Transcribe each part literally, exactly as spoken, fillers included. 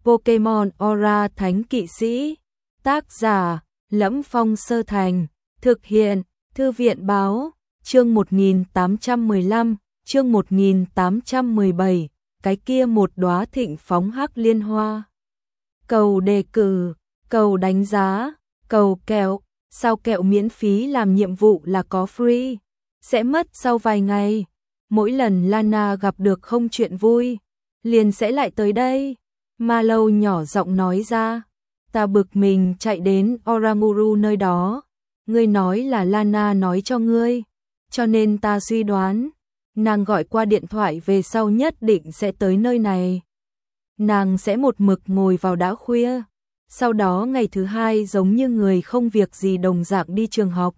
Pokemon Aura Thánh Kỵ Sĩ. Tác giả: Lẫm Phong Sơ Thành. Thực hiện: Thư viện báo. Chương một nghìn tám trăm mười lăm, chương một nghìn tám trăm mười bảy, cái kia một đóa thịnh phóng hắc liên hoa. Cầu đề cử, cầu đánh giá, cầu kẹo, sao kẹo miễn phí làm nhiệm vụ là có free, sẽ mất sau vài ngày. Mỗi lần Lana gặp được không chuyện vui, liền sẽ lại tới đây. Mallow nhỏ giọng nói ra. Ta bực mình chạy đến Oranguru nơi đó. Ngươi nói là Lana nói cho ngươi, cho nên ta suy đoán, nàng gọi qua điện thoại về sau nhất định sẽ tới nơi này. Nàng sẽ một mực ngồi vào đã khuya, sau đó ngày thứ hai giống như người không việc gì đồng dạng đi trường học.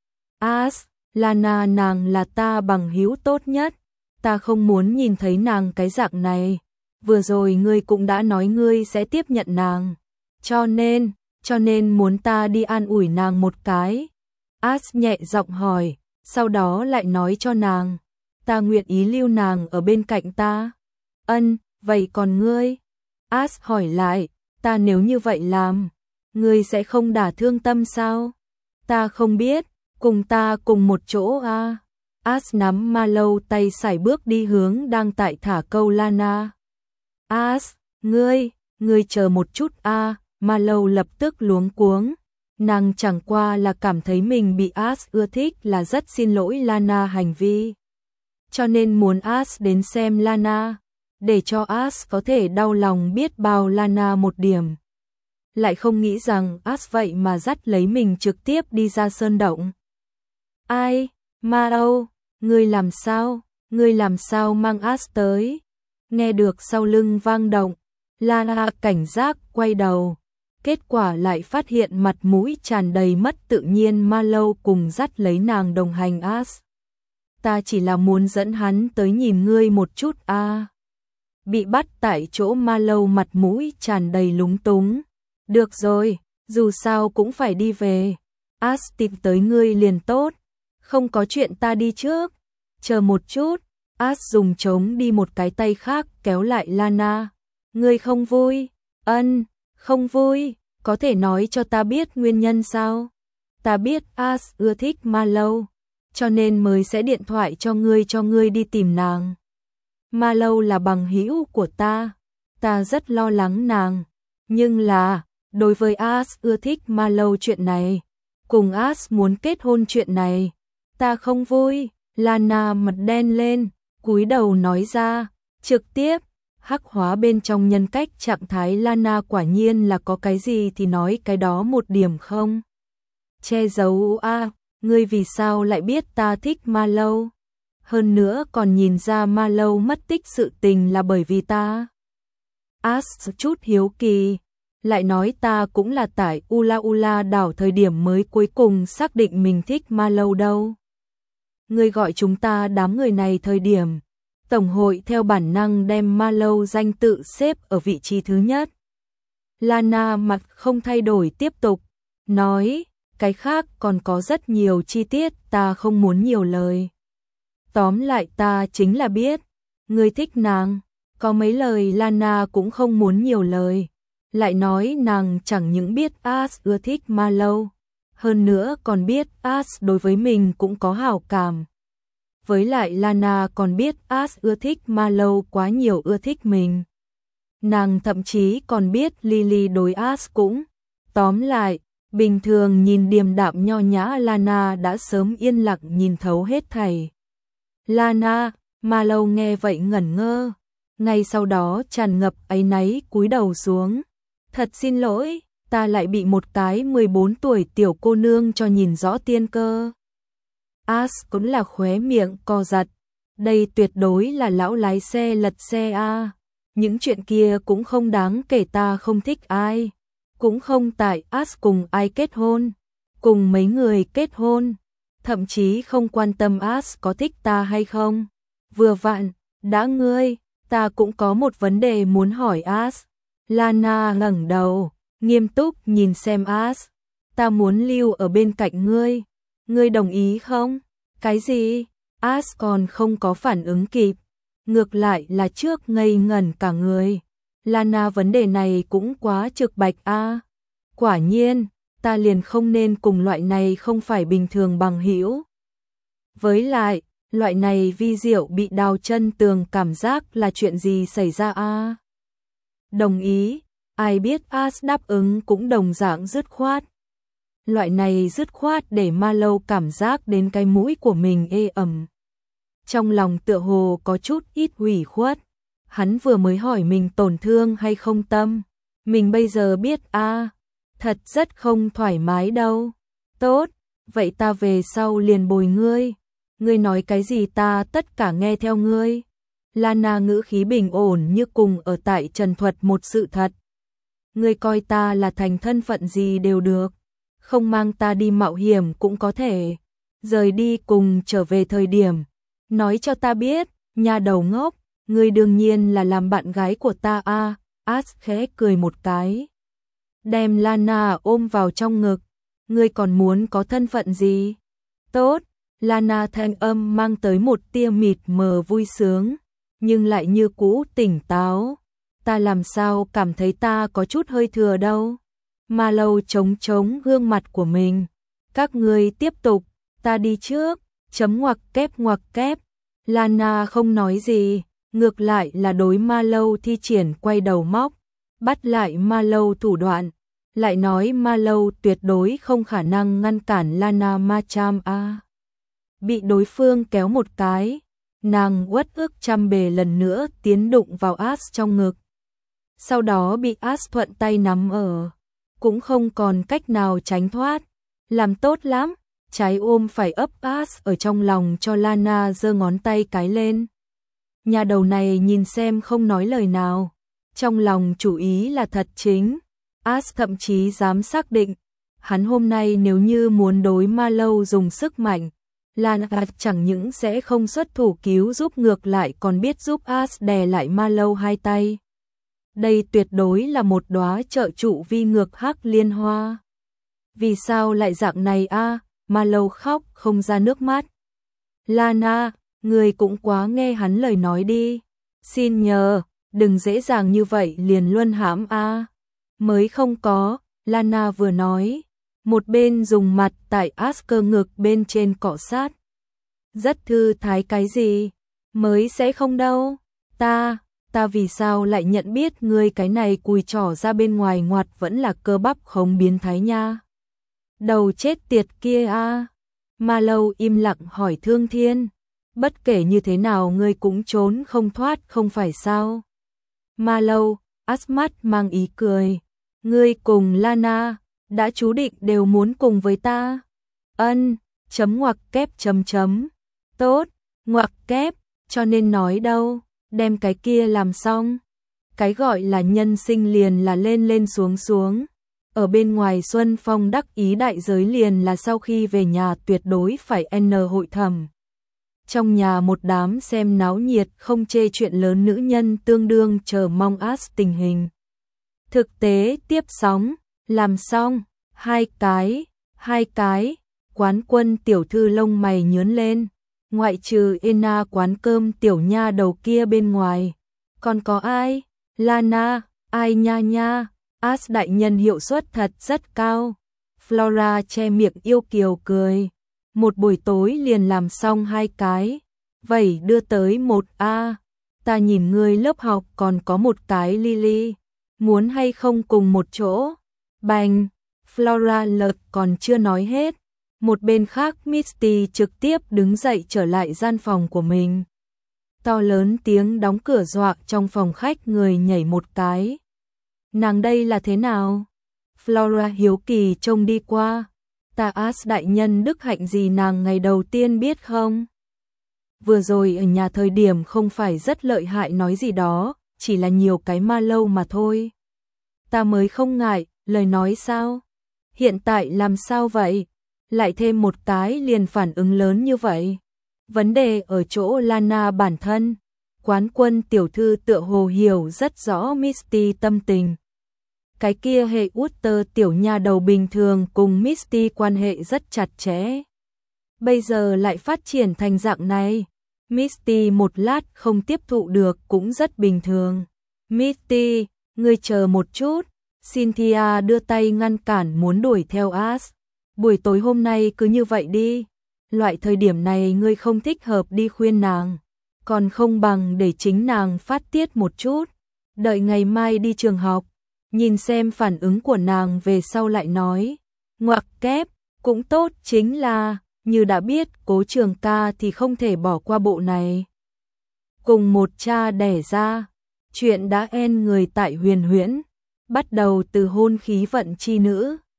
As, Lana nàng là ta bằng hữu tốt nhất, ta không muốn nhìn thấy nàng cái dạng này. Vừa rồi ngươi cũng đã nói ngươi sẽ tiếp nhận nàng, cho nên, cho nên muốn ta đi an ủi nàng một cái. As nhẹ giọng hỏi, sau đó lại nói cho nàng, ta nguyện ý lưu nàng ở bên cạnh ta. Ân, vậy còn ngươi? As hỏi lại, ta nếu như vậy làm, ngươi sẽ không đả thương tâm sao? Ta không biết, cùng ta cùng một chỗ à? As nắm Mallow tay sải bước đi hướng đang tại thả câu Lana. As, ngươi, ngươi chờ một chút a. À. Mallow lập tức luống cuống. Nàng chẳng qua là cảm thấy mình bị As ưa thích là rất xin lỗi Lana hành vi. Cho nên muốn As đến xem Lana, để cho As có thể đau lòng biết bao Lana một điểm. Lại không nghĩ rằng As vậy mà dắt lấy mình trực tiếp đi ra sơn động. Ai, Mallow, ngươi làm sao, ngươi làm sao mang As tới? Nghe được sau lưng vang động, Lana cảnh giác quay đầu. Kết quả lại phát hiện mặt mũi tràn đầy mất tự nhiên Mallow cùng dắt lấy nàng đồng hành. As, ta chỉ là muốn dẫn hắn tới nhìn ngươi một chút a. À. Bị bắt tại chỗ Mallow mặt mũi tràn đầy lúng túng. Được rồi, dù sao cũng phải đi về. As tìm tới ngươi liền tốt, không có chuyện ta đi trước. Chờ một chút. As dùng trống đi một cái tay khác kéo lại Lana. Ngươi không vui? Ân, không vui. Có thể nói cho ta biết nguyên nhân sao? Ta biết As ưa thích Mallow, cho nên mới sẽ điện thoại cho ngươi cho ngươi đi tìm nàng. Mallow là bằng hữu của ta, ta rất lo lắng nàng. Nhưng là, đối với As ưa thích Mallow chuyện này, cùng As muốn kết hôn chuyện này, ta không vui. Lana mặt đen lên, cúi đầu nói ra, trực tiếp, hắc hóa bên trong nhân cách trạng thái Lana quả nhiên là có cái gì thì nói cái đó một điểm không. Che giấu a, à, ngươi vì sao lại biết ta thích Mallow? Hơn nữa còn nhìn ra Mallow mất tích sự tình là bởi vì ta. As chút hiếu kỳ, lại nói ta cũng là tại Ula Ula đảo thời điểm mới cuối cùng xác định mình thích Mallow đâu. Ngươi gọi chúng ta đám người này thời điểm, Tổng hội theo bản năng đem Mallow danh tự xếp ở vị trí thứ nhất. Lana mặt không thay đổi tiếp tục, nói, cái khác còn có rất nhiều chi tiết ta không muốn nhiều lời. Tóm lại ta chính là biết, ngươi thích nàng, có mấy lời Lana cũng không muốn nhiều lời. Lại nói nàng chẳng những biết As ưa thích Mallow, hơn nữa còn biết As đối với mình cũng có hảo cảm. Với lại Lana còn biết As ưa thích Mallow quá nhiều ưa thích mình. Nàng thậm chí còn biết Lily đối As cũng. Tóm lại, bình thường nhìn điềm đạm nho nhã Lana đã sớm yên lặng nhìn thấu hết thảy. Lana, Mallow nghe vậy ngẩn ngơ. Ngay sau đó tràn ngập áy náy cúi đầu xuống. Thật xin lỗi, ta lại bị một cái mười bốn tuổi tiểu cô nương cho nhìn rõ tiên cơ. As cũng là khóe miệng co giật. Đây tuyệt đối là lão lái xe lật xe a. Những chuyện kia cũng không đáng kể, ta không thích ai. Cũng không tại As cùng ai kết hôn. Cùng mấy người kết hôn. Thậm chí không quan tâm As có thích ta hay không. Vừa vặn, đã ngươi, ta cũng có một vấn đề muốn hỏi As. Lana ngẩng đầu, nghiêm túc nhìn xem As. Ta muốn lưu ở bên cạnh ngươi. Ngươi đồng ý không? Cái gì? As còn không có phản ứng kịp. Ngược lại là trước ngây ngẩn cả người. Lana vấn đề này cũng quá trực bạch a. Quả nhiên, ta liền không nên cùng loại này không phải bình thường bằng hữu. Với lại, loại này vi diệu bị đào chân tường cảm giác là chuyện gì xảy ra a? Đồng ý, ai biết As đáp ứng cũng đồng dạng dứt khoát. Loại này dứt khoát để Marlowe cảm giác đến cái mũi của mình ê ẩm. Trong lòng tựa hồ có chút ít ủy khuất. Hắn vừa mới hỏi mình tổn thương hay không tâm. Mình bây giờ biết a, à, thật rất không thoải mái đâu. Tốt, vậy ta về sau liền bồi ngươi. Ngươi nói cái gì ta tất cả nghe theo ngươi. Lana ngữ khí bình ổn như cùng ở tại trần thuật một sự thật. Ngươi coi ta là thành thân phận gì đều được. Không mang ta đi mạo hiểm cũng có thể. Rời đi cùng trở về thời điểm. Nói cho ta biết, nhà đầu ngốc, ngươi đương nhiên là làm bạn gái của ta a. À, As khẽ cười một cái. Đem Lana ôm vào trong ngực. Ngươi còn muốn có thân phận gì? Tốt, Lana thanh âm mang tới một tia mịt mờ vui sướng, nhưng lại như cũ tỉnh táo. Ta làm sao cảm thấy ta có chút hơi thừa đâu. Marlowe chống chống gương mặt của mình. Các ngươi tiếp tục, ta đi trước. Chấm ngoặc kép ngoặc kép. Lana không nói gì, ngược lại là đối Marlowe thi triển quay đầu móc, bắt lại Marlowe thủ đoạn, lại nói Marlowe tuyệt đối không khả năng ngăn cản Lana Macham a. Bị đối phương kéo một cái, nàng uất ức trăm bề lần nữa tiến đụng vào As trong ngực. Sau đó bị As thuận tay nắm ở, cũng không còn cách nào tránh thoát. Làm tốt lắm. Trái ôm phải ấp As ở trong lòng cho Lana giơ ngón tay cái lên. Nhà đầu này nhìn xem không nói lời nào. Trong lòng chủ ý là thật chính. As thậm chí dám xác định. Hắn hôm nay nếu như muốn đối Marlowe dùng sức mạnh, Lana chẳng những sẽ không xuất thủ cứu giúp ngược lại còn biết giúp As đè lại Marlowe hai tay. Đây tuyệt đối là một đóa trợ trụ vi ngược hắc liên hoa. Vì sao lại dạng này a? À? Marlowe khóc không ra nước mắt. Lana, người cũng quá nghe hắn lời nói đi. Xin nhờ, đừng dễ dàng như vậy liền luân hãm a. À. Mới không có, Lana vừa nói, một bên dùng mặt tại Asker ngực bên trên cọ sát. Rất thư thái cái gì? Mới sẽ không đâu. Ta, ta vì sao lại nhận biết ngươi cái này cùi trỏ ra bên ngoài ngoặt vẫn là cơ bắp không biến thái nha. Đầu chết tiệt kia a. À. Marlowe im lặng hỏi Thương Thiên. Bất kể như thế nào ngươi cũng trốn không thoát không phải sao? Marlowe, Asmat mang ý cười. Ngươi cùng Lana, đã chú định đều muốn cùng với ta. Ân, chấm ngoặc kép chấm chấm. Tốt, ngoặc kép, cho nên nói đâu, đem cái kia làm xong. Cái gọi là nhân sinh liền là lên lên xuống xuống. Ở bên ngoài Xuân Phong đắc ý đại giới liền là sau khi về nhà tuyệt đối phải n hội thẩm. Trong nhà một đám xem náo nhiệt không chê chuyện lớn nữ nhân tương đương chờ mong As tình hình. Thực tế tiếp sóng, làm xong, hai cái, hai cái, quán quân tiểu thư lông mày nhướn lên, ngoại trừ Ena quán cơm tiểu nha đầu kia bên ngoài. Còn có ai? Lana, ai nha nha, As đại nhân hiệu suất thật rất cao. Flora che miệng yêu kiều cười. Một buổi tối liền làm xong hai cái. Vậy đưa tới một a. Ta nhìn ngươi lớp học còn có một cái Lily. Muốn hay không cùng một chỗ? Bành, Flora lợt còn chưa nói hết. Một bên khác Misty trực tiếp đứng dậy trở lại gian phòng của mình. To lớn tiếng đóng cửa dọa trong phòng khách người nhảy một cái. Nàng đây là thế nào? Flora hiếu kỳ trông đi qua. Ta As đại nhân đức hạnh gì nàng ngày đầu tiên biết không? Vừa rồi ở nhà thời điểm không phải rất lợi hại nói gì đó, chỉ là nhiều cái ma lâu mà thôi. Ta mới không ngại, lời nói sao? Hiện tại làm sao vậy? Lại thêm một cái liền phản ứng lớn như vậy. Vấn đề ở chỗ Lana bản thân. Quán quân tiểu thư tựa hồ hiểu rất rõ Misty tâm tình. Cái kia hệ Utter tiểu nha đầu bình thường cùng Misty quan hệ rất chặt chẽ. Bây giờ lại phát triển thành dạng này. Misty một lát không tiếp thụ được cũng rất bình thường. Misty, Ngươi chờ một chút, Cynthia đưa tay ngăn cản muốn đuổi theo Ash. Buổi tối hôm nay cứ như vậy đi, loại thời điểm này ngươi không thích hợp đi khuyên nàng, còn không bằng để chính nàng phát tiết một chút, đợi ngày mai đi trường học, nhìn xem phản ứng của nàng về sau lại nói. Ngoặc kép, cũng tốt, chính là, như đã biết Cố Trường Ca thì không thể bỏ qua bộ này. Cùng một cha đẻ ra, chuyện đã en người tại Huyền Huyễn, bắt đầu từ hôn khí vận chi nữ.